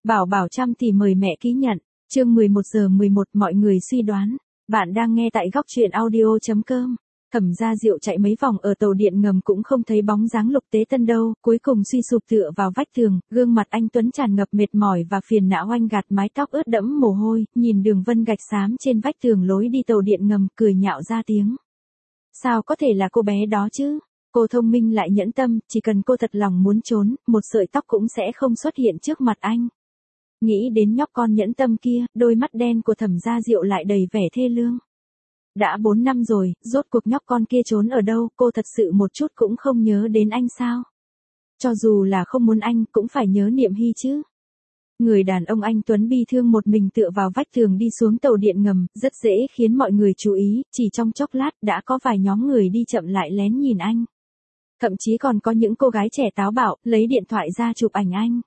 Bảo Bảo chăm thì mời mẹ ký nhận. Chương 11:11 mọi người suy đoán. Bạn đang nghe tại góc truyện audio.com. Thẩm Gia Diệu chạy mấy vòng ở tàu điện ngầm cũng không thấy bóng dáng Lục Tế Tân đâu, cuối cùng suy sụp tựa vào vách tường, gương mặt anh tuấn tràn ngập mệt mỏi và phiền não, anh gạt mái tóc ướt đẫm mồ hôi, nhìn đường vân gạch xám trên vách tường lối đi tàu điện ngầm, cười nhạo ra tiếng. Sao có thể là cô bé đó chứ? Cô thông minh lại nhẫn tâm, chỉ cần cô thật lòng muốn trốn, một sợi tóc cũng sẽ không xuất hiện trước mặt anh. Nghĩ đến nhóc con nhẫn tâm kia, đôi mắt đen của Thẩm Gia Diệu lại đầy vẻ thê lương. Đã 4 năm rồi, rốt cuộc nhóc con kia trốn ở đâu, cô thật sự một chút cũng không nhớ đến anh sao? Cho dù là không muốn anh, cũng phải nhớ Niệm Hy chứ. Người đàn ông anh tuấn bi thương một mình tựa vào vách tường đi xuống tàu điện ngầm, rất dễ khiến mọi người chú ý, chỉ trong chốc lát đã có vài nhóm người đi chậm lại lén nhìn anh. Thậm chí còn có những cô gái trẻ táo bạo, lấy điện thoại ra chụp ảnh anh.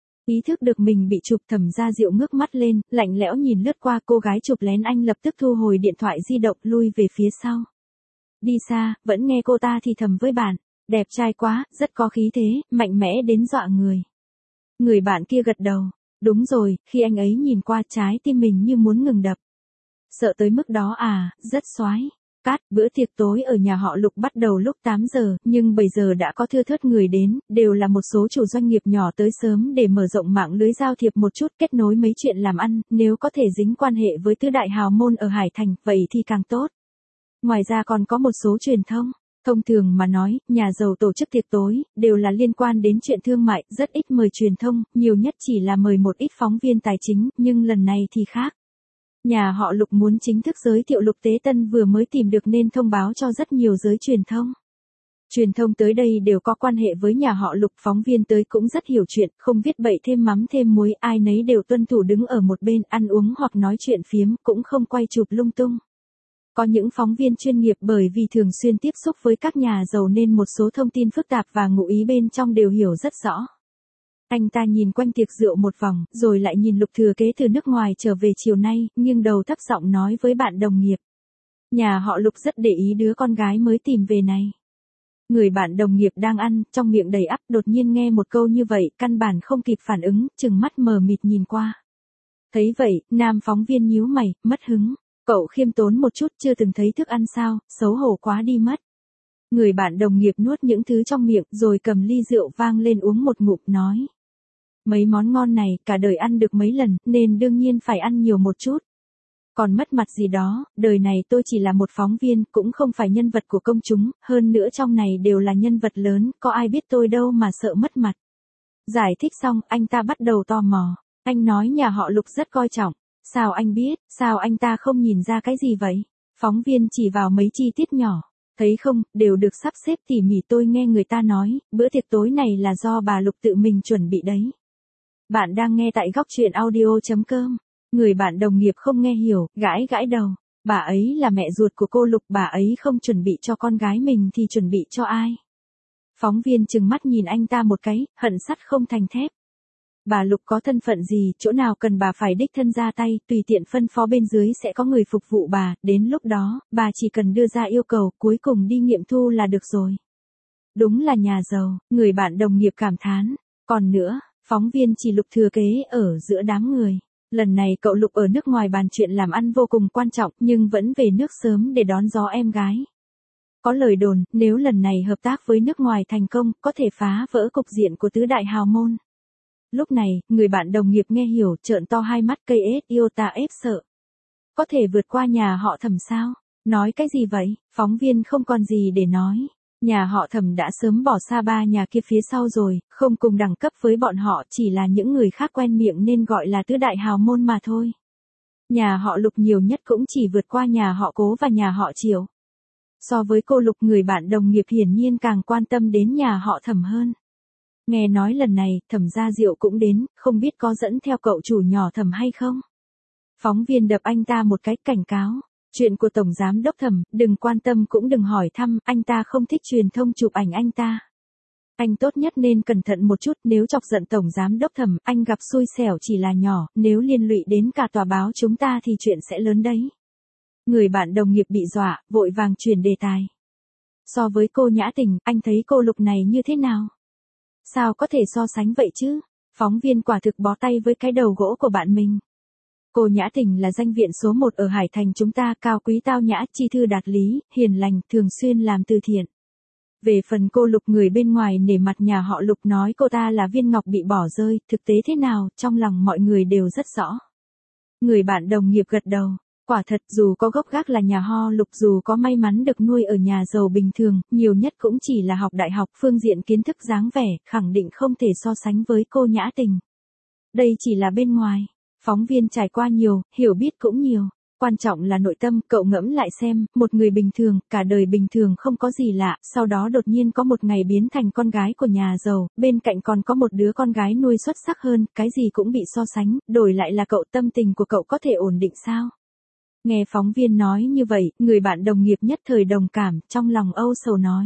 Ý thức được mình bị chụp, Thẩm Gia Diệu ngước mắt lên, lạnh lẽo nhìn lướt qua cô gái chụp lén anh, lập tức thu hồi điện thoại di động, lui về phía sau. Đi xa, vẫn nghe cô ta thì thầm với bạn, đẹp trai quá, rất có khí thế, mạnh mẽ đến dọa người. Người bạn kia gật đầu, đúng rồi, khi anh ấy nhìn qua trái tim mình như muốn ngừng đập. Sợ tới mức đó à, rất xoái. Cát, bữa tiệc tối ở nhà họ Lục bắt đầu lúc 8 giờ, nhưng bây giờ đã có thưa thớt người đến, đều là một số chủ doanh nghiệp nhỏ tới sớm để mở rộng mạng lưới giao thiệp một chút, kết nối mấy chuyện làm ăn, nếu có thể dính quan hệ với tứ đại hào môn ở Hải Thành, vậy thì càng tốt. Ngoài ra còn có một số truyền thông. Thông thường mà nói, nhà giàu tổ chức tiệc tối, đều là liên quan đến chuyện thương mại, rất ít mời truyền thông, nhiều nhất chỉ là mời một ít phóng viên tài chính, nhưng lần này thì khác. Nhà họ Lục muốn chính thức giới thiệu Lục Tế Tân vừa mới tìm được nên thông báo cho rất nhiều giới truyền thông. Truyền thông tới đây đều có quan hệ với nhà họ Lục, phóng viên tới cũng rất hiểu chuyện, không viết bậy thêm mắm thêm muối, ai nấy đều tuân thủ đứng ở một bên, ăn uống hoặc nói chuyện phiếm, cũng không quay chụp lung tung. Có những phóng viên chuyên nghiệp bởi vì thường xuyên tiếp xúc với các nhà giàu nên một số thông tin phức tạp và ngụ ý bên trong đều hiểu rất rõ. Anh ta nhìn quanh tiệc rượu một vòng, rồi lại nhìn Lục thừa kế từ nước ngoài trở về chiều nay, nghiêng đầu thấp giọng nói với bạn đồng nghiệp. Nhà họ Lục rất để ý đứa con gái mới tìm về này. Người bạn đồng nghiệp đang ăn, trong miệng đầy ắp, đột nhiên nghe một câu như vậy, căn bản không kịp phản ứng, trừng mắt mờ mịt nhìn qua. Thấy vậy, nam phóng viên nhíu mày, mất hứng. Cậu khiêm tốn một chút, chưa từng thấy thức ăn sao, xấu hổ quá đi mất. Người bạn đồng nghiệp nuốt những thứ trong miệng, rồi cầm ly rượu vang lên uống một ngụm, nói. Mấy món ngon này, cả đời ăn được mấy lần, nên đương nhiên phải ăn nhiều một chút. Còn mất mặt gì đó, đời này tôi chỉ là một phóng viên, cũng không phải nhân vật của công chúng, hơn nữa trong này đều là nhân vật lớn, có ai biết tôi đâu mà sợ mất mặt. Giải thích xong, anh ta bắt đầu tò mò. Anh nói nhà họ Lục rất coi trọng. Sao anh biết, sao anh ta không nhìn ra cái gì vậy? Phóng viên chỉ vào mấy chi tiết nhỏ. Thấy không, đều được sắp xếp tỉ mỉ, tôi nghe người ta nói, bữa tiệc tối này là do bà Lục tự mình chuẩn bị đấy. Bạn đang nghe tại góc truyện audio.com. Người bạn đồng nghiệp không nghe hiểu, gãi gãi đầu. Bà ấy là mẹ ruột của cô Lục, bà ấy không chuẩn bị cho con gái mình thì chuẩn bị cho ai? Phóng viên trừng mắt nhìn anh ta một cái, hận sắt không thành thép. Bà Lục có thân phận gì, chỗ nào cần bà phải đích thân ra tay, tùy tiện phân phó bên dưới sẽ có người phục vụ bà, đến lúc đó, bà chỉ cần đưa ra yêu cầu, cuối cùng đi nghiệm thu là được rồi. Đúng là nhà giàu, người bạn đồng nghiệp cảm thán. Còn nữa, phóng viên chỉ Lục thừa kế ở giữa đám người. Lần này cậu Lục ở nước ngoài bàn chuyện làm ăn vô cùng quan trọng, nhưng vẫn về nước sớm để đón gió em gái. Có lời đồn, nếu lần này hợp tác với nước ngoài thành công, có thể phá vỡ cục diện của tứ đại hào môn. Lúc này, người bạn đồng nghiệp nghe hiểu, trợn to hai mắt, cây ếch yêu ta ép sợ. Có thể vượt qua nhà họ Thẩm sao? Nói cái gì vậy? Phóng viên không còn gì để nói. Nhà họ Thẩm đã sớm bỏ xa ba nhà kia phía sau rồi, không cùng đẳng cấp với bọn họ, chỉ là những người khác quen miệng nên gọi là tứ đại hào môn mà thôi. Nhà họ Lục nhiều nhất cũng chỉ vượt qua nhà họ Cố và nhà họ Triệu. So với cô Lục, người bạn đồng nghiệp hiển nhiên càng quan tâm đến nhà họ Thẩm hơn. Nghe nói lần này, Thẩm Gia Diệu cũng đến, không biết có dẫn theo cậu chủ nhỏ Thẩm hay không? Phóng viên đập anh ta một cái, cảnh cáo. Chuyện của Tổng Giám Đốc Thẩm, đừng quan tâm cũng đừng hỏi thăm, anh ta không thích truyền thông chụp ảnh anh ta. Anh tốt nhất nên cẩn thận một chút, nếu chọc giận Tổng Giám Đốc Thẩm, anh gặp xui xẻo chỉ là nhỏ, nếu liên lụy đến cả tòa báo chúng ta thì chuyện sẽ lớn đấy. Người bạn đồng nghiệp bị dọa, vội vàng chuyển đề tài. So với cô Nhã Tình, anh thấy cô Lục này như thế nào? Sao có thể so sánh vậy chứ? Phóng viên quả thực bó tay với cái đầu gỗ của bạn mình. Cô Nhã Tình là danh viện số 1 ở Hải Thành chúng ta, cao quý tao nhã, chi thư đạt lý, hiền lành, thường xuyên làm từ thiện. Về phần cô Lục, người bên ngoài nể mặt nhà họ Lục nói cô ta là viên ngọc bị bỏ rơi, thực tế thế nào, trong lòng mọi người đều rất rõ. Người bạn đồng nghiệp gật đầu. Quả thật, dù có gốc gác là nhà ho Lục, dù có may mắn được nuôi ở nhà giàu bình thường, nhiều nhất cũng chỉ là học đại học, phương diện kiến thức dáng vẻ, khẳng định không thể so sánh với cô Nhã Tình. Đây chỉ là bên ngoài. Phóng viên trải qua nhiều, hiểu biết cũng nhiều. Quan trọng là nội tâm, cậu ngẫm lại xem, một người bình thường, cả đời bình thường không có gì lạ, sau đó đột nhiên có một ngày biến thành con gái của nhà giàu, bên cạnh còn có một đứa con gái nuôi xuất sắc hơn, cái gì cũng bị so sánh, đổi lại là cậu, tâm tình của cậu có thể ổn định sao? Nghe phóng viên nói như vậy, người bạn đồng nghiệp nhất thời đồng cảm, trong lòng âu sầu nói.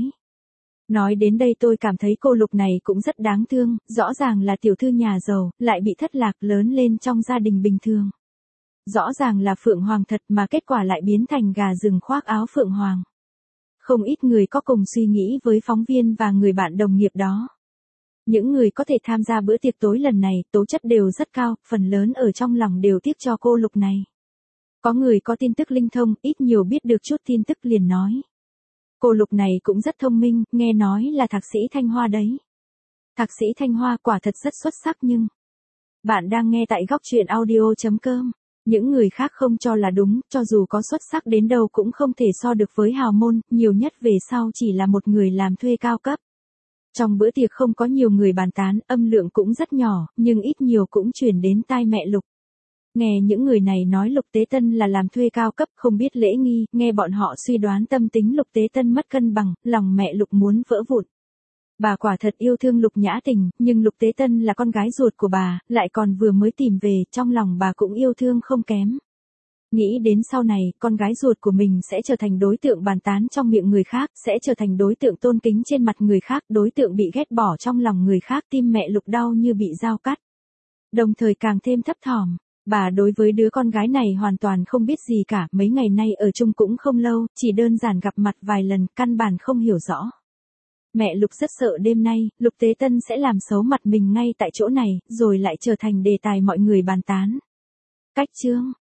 Nói đến đây tôi cảm thấy cô Lục này cũng rất đáng thương, rõ ràng là tiểu thư nhà giàu, lại bị thất lạc, lớn lên trong gia đình bình thường. Rõ ràng là phượng hoàng thật mà kết quả lại biến thành gà rừng khoác áo phượng hoàng. Không ít người có cùng suy nghĩ với phóng viên và người bạn đồng nghiệp đó. Những người có thể tham gia bữa tiệc tối lần này, tố chất đều rất cao, phần lớn ở trong lòng đều tiếc cho cô Lục này. Có người có tin tức linh thông, ít nhiều biết được chút tin tức liền nói. Cô Lục này cũng rất thông minh, nghe nói là thạc sĩ Thanh Hoa đấy. Thạc sĩ Thanh Hoa quả thật rất xuất sắc nhưng... Bạn đang nghe tại góc truyện audio.com. Những người khác không cho là đúng, cho dù có xuất sắc đến đâu cũng không thể so được với hào môn, nhiều nhất về sau chỉ là một người làm thuê cao cấp. Trong bữa tiệc không có nhiều người bàn tán, âm lượng cũng rất nhỏ, nhưng ít nhiều cũng truyền đến tai mẹ Lục. Nghe những người này nói Lục Tế Tân là làm thuê cao cấp, không biết lễ nghi, nghe bọn họ suy đoán tâm tính Lục Tế Tân mất cân bằng, lòng mẹ Lục muốn vỡ vụn. Bà quả thật yêu thương Lục Nhã Tình, nhưng Lục Tế Tân là con gái ruột của bà, lại còn vừa mới tìm về, trong lòng bà cũng yêu thương không kém. Nghĩ đến sau này, con gái ruột của mình sẽ trở thành đối tượng bàn tán trong miệng người khác, sẽ trở thành đối tượng tôn kính trên mặt người khác, đối tượng bị ghét bỏ trong lòng người khác, tim mẹ Lục đau như bị dao cắt. Đồng thời càng thêm thấp thỏm. Bà đối với đứa con gái này hoàn toàn không biết gì cả, mấy ngày nay ở chung cũng không lâu, chỉ đơn giản gặp mặt vài lần, căn bản không hiểu rõ. Mẹ Lục rất sợ đêm nay, Lục Tế Tân sẽ làm xấu mặt mình ngay tại chỗ này, rồi lại trở thành đề tài mọi người bàn tán. Cách chương